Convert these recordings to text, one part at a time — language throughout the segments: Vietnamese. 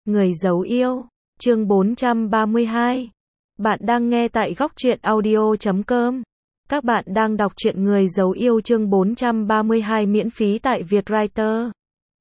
Người giấu yêu, chương 432. Bạn đang nghe tại Góc Truyện Audio.com. Các bạn đang đọc truyện Người giấu yêu chương 432 miễn phí tại Vietwriter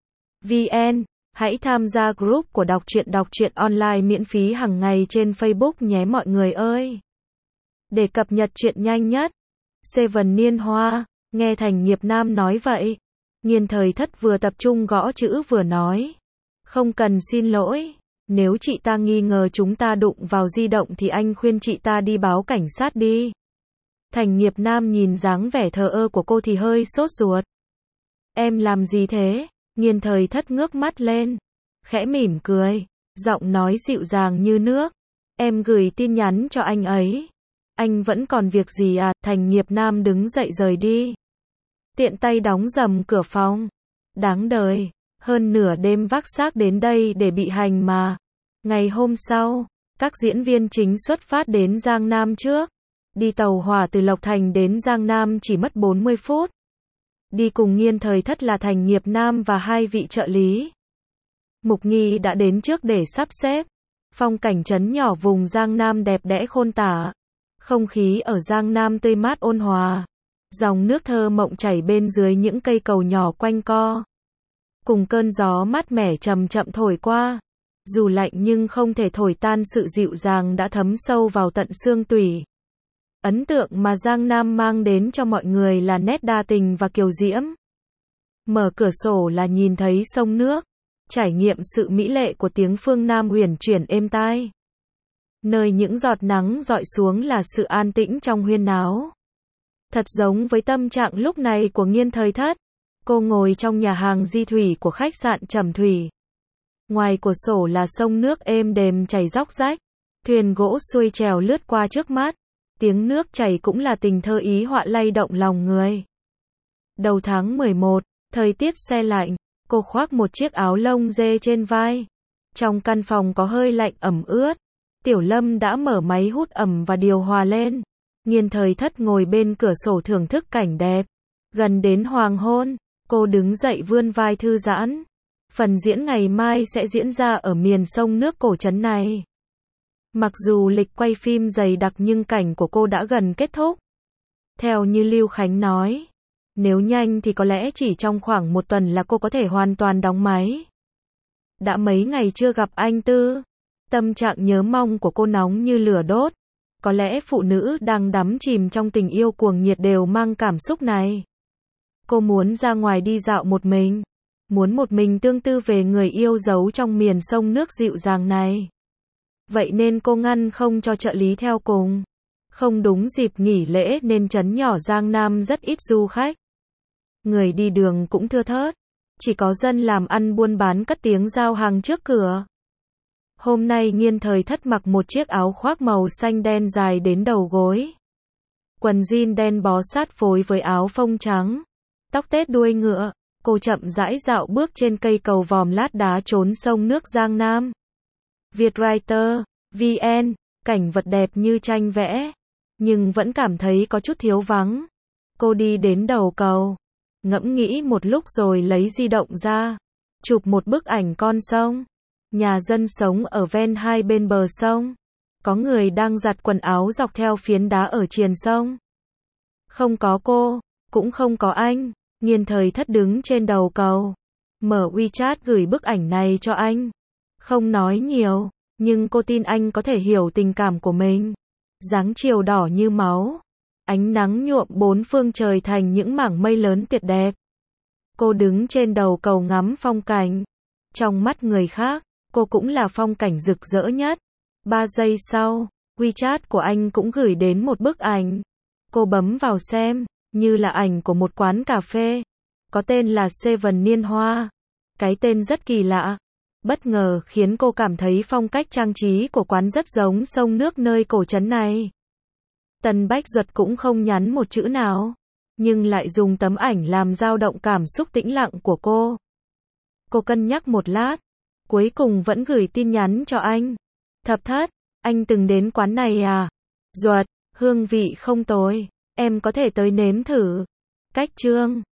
VN. Hãy tham gia group của đọc truyện online miễn phí hàng ngày trên Facebook nhé mọi người ơi. Để cập nhật truyện nhanh nhất. Seven Niên Hoa, nghe Thành Nghiệp Nam nói vậy. Nghiên Thời Thất vừa tập trung gõ chữ vừa nói. Không cần xin lỗi. Nếu chị ta nghi ngờ chúng ta đụng vào di động thì anh khuyên chị ta đi báo cảnh sát đi. Thành Nghiệp Nam nhìn dáng vẻ thờ ơ của cô thì hơi sốt ruột. Em làm gì thế? Nghiên Thời Thất ngước mắt lên. Khẽ mỉm cười. Giọng nói dịu dàng như nước. Em gửi tin nhắn cho anh ấy. Anh vẫn còn việc gì à? Thành Nghiệp Nam đứng dậy rời đi. Tiện tay đóng rầm cửa phòng. Đáng đời. Hơn nửa đêm vác xác đến đây để bị hành mà. Ngày hôm sau, các diễn viên chính xuất phát đến Giang Nam trước. Đi tàu hỏa từ Lộc Thành đến Giang Nam chỉ mất 40 phút. Đi cùng Nghiên Thời Thất là Thành Nghiệp Nam và hai vị trợ lý. Mục Nghi đã đến trước để sắp xếp. Phong cảnh trấn nhỏ vùng Giang Nam đẹp đẽ khôn tả. Không khí ở Giang Nam tươi mát ôn hòa. Dòng nước thơ mộng chảy bên dưới những cây cầu nhỏ quanh co. Cùng cơn gió mát mẻ chậm chậm thổi qua. Dù lạnh nhưng không thể thổi tan sự dịu dàng đã thấm sâu vào tận xương tủy. Ấn tượng mà Giang Nam mang đến cho mọi người là nét đa tình và kiều diễm. Mở cửa sổ là nhìn thấy sông nước. Trải nghiệm sự mỹ lệ của tiếng phương Nam uyển chuyển êm tai. Nơi những giọt nắng dọi xuống là sự an tĩnh trong huyên náo. Thật giống với tâm trạng lúc này của Nghiên Thời Thất. Cô ngồi trong nhà hàng di thủy của khách sạn Trầm Thủy. Ngoài cửa sổ là sông nước êm đềm chảy róc rách. Thuyền gỗ xuôi chèo lướt qua trước mắt. Tiếng nước chảy cũng là tình thơ ý họa lay động lòng người. Đầu tháng 11, thời tiết se lạnh. Cô khoác một chiếc áo lông dê trên vai. Trong căn phòng có hơi lạnh ẩm ướt. Tiểu Lâm đã mở máy hút ẩm và điều hòa lên. Nghiên Thời Thất ngồi bên cửa sổ thưởng thức cảnh đẹp. Gần đến hoàng hôn, cô đứng dậy vươn vai thư giãn. Phần diễn ngày mai sẽ diễn ra ở miền sông nước cổ trấn này. Mặc dù lịch quay phim dày đặc nhưng cảnh của cô đã gần kết thúc. Theo như Lưu Khánh nói, nếu nhanh thì có lẽ chỉ trong khoảng một tuần là cô có thể hoàn toàn đóng máy. Đã mấy ngày chưa gặp anh Tư. Tâm trạng nhớ mong của cô nóng như lửa đốt. Có lẽ phụ nữ đang đắm chìm trong tình yêu cuồng nhiệt đều mang cảm xúc này. Cô muốn ra ngoài đi dạo một mình. Muốn một mình tương tư về người yêu giấu trong miền sông nước dịu dàng này. Vậy nên cô ngăn không cho trợ lý theo cùng. Không đúng dịp nghỉ lễ nên trấn nhỏ Giang Nam rất ít du khách. Người đi đường cũng thưa thớt. Chỉ có dân làm ăn buôn bán cất tiếng giao hàng trước cửa. Hôm nay Nghiên Thời Thất mặc một chiếc áo khoác màu xanh đen dài đến đầu gối. Quần jean đen bó sát phối với áo phông trắng. Tóc tết đuôi ngựa. Cô chậm rãi dạo bước trên cây cầu vòm lát đá trốn sông nước Giang Nam. Vietwriter VN, cảnh vật đẹp như tranh vẽ. Nhưng vẫn cảm thấy có chút thiếu vắng. Cô đi đến đầu cầu. Ngẫm nghĩ một lúc rồi lấy di động ra. Chụp một bức ảnh con sông. Nhà dân sống ở ven hai bên bờ sông. Có người đang giặt quần áo dọc theo phiến đá ở triền sông. Không có cô, cũng không có anh. Nghiên Thời Thất đứng trên đầu cầu. Mở WeChat gửi bức ảnh này cho anh. Không nói nhiều, nhưng cô tin anh có thể hiểu tình cảm của mình. Dáng chiều đỏ như máu. Ánh nắng nhuộm bốn phương trời thành những mảng mây lớn tuyệt đẹp. Cô đứng trên đầu cầu ngắm phong cảnh. Trong mắt người khác, cô cũng là phong cảnh rực rỡ nhất. 3 giây sau, WeChat của anh cũng gửi đến một bức ảnh. Cô bấm vào xem, như là ảnh của một quán cà phê. Có tên là Seven Niên Hoa. Cái tên rất kỳ lạ. Bất ngờ khiến cô cảm thấy phong cách trang trí của quán rất giống sông nước nơi cổ trấn này. Tần Bách Duật cũng không nhắn một chữ nào. Nhưng lại dùng tấm ảnh làm dao động cảm xúc tĩnh lặng của cô. Cô cân nhắc một lát. Cuối cùng vẫn gửi tin nhắn cho anh. Thập Thất, anh từng đến quán này à? Duật, hương vị không tồi. Em có thể tới nếm thử. Cách Trương.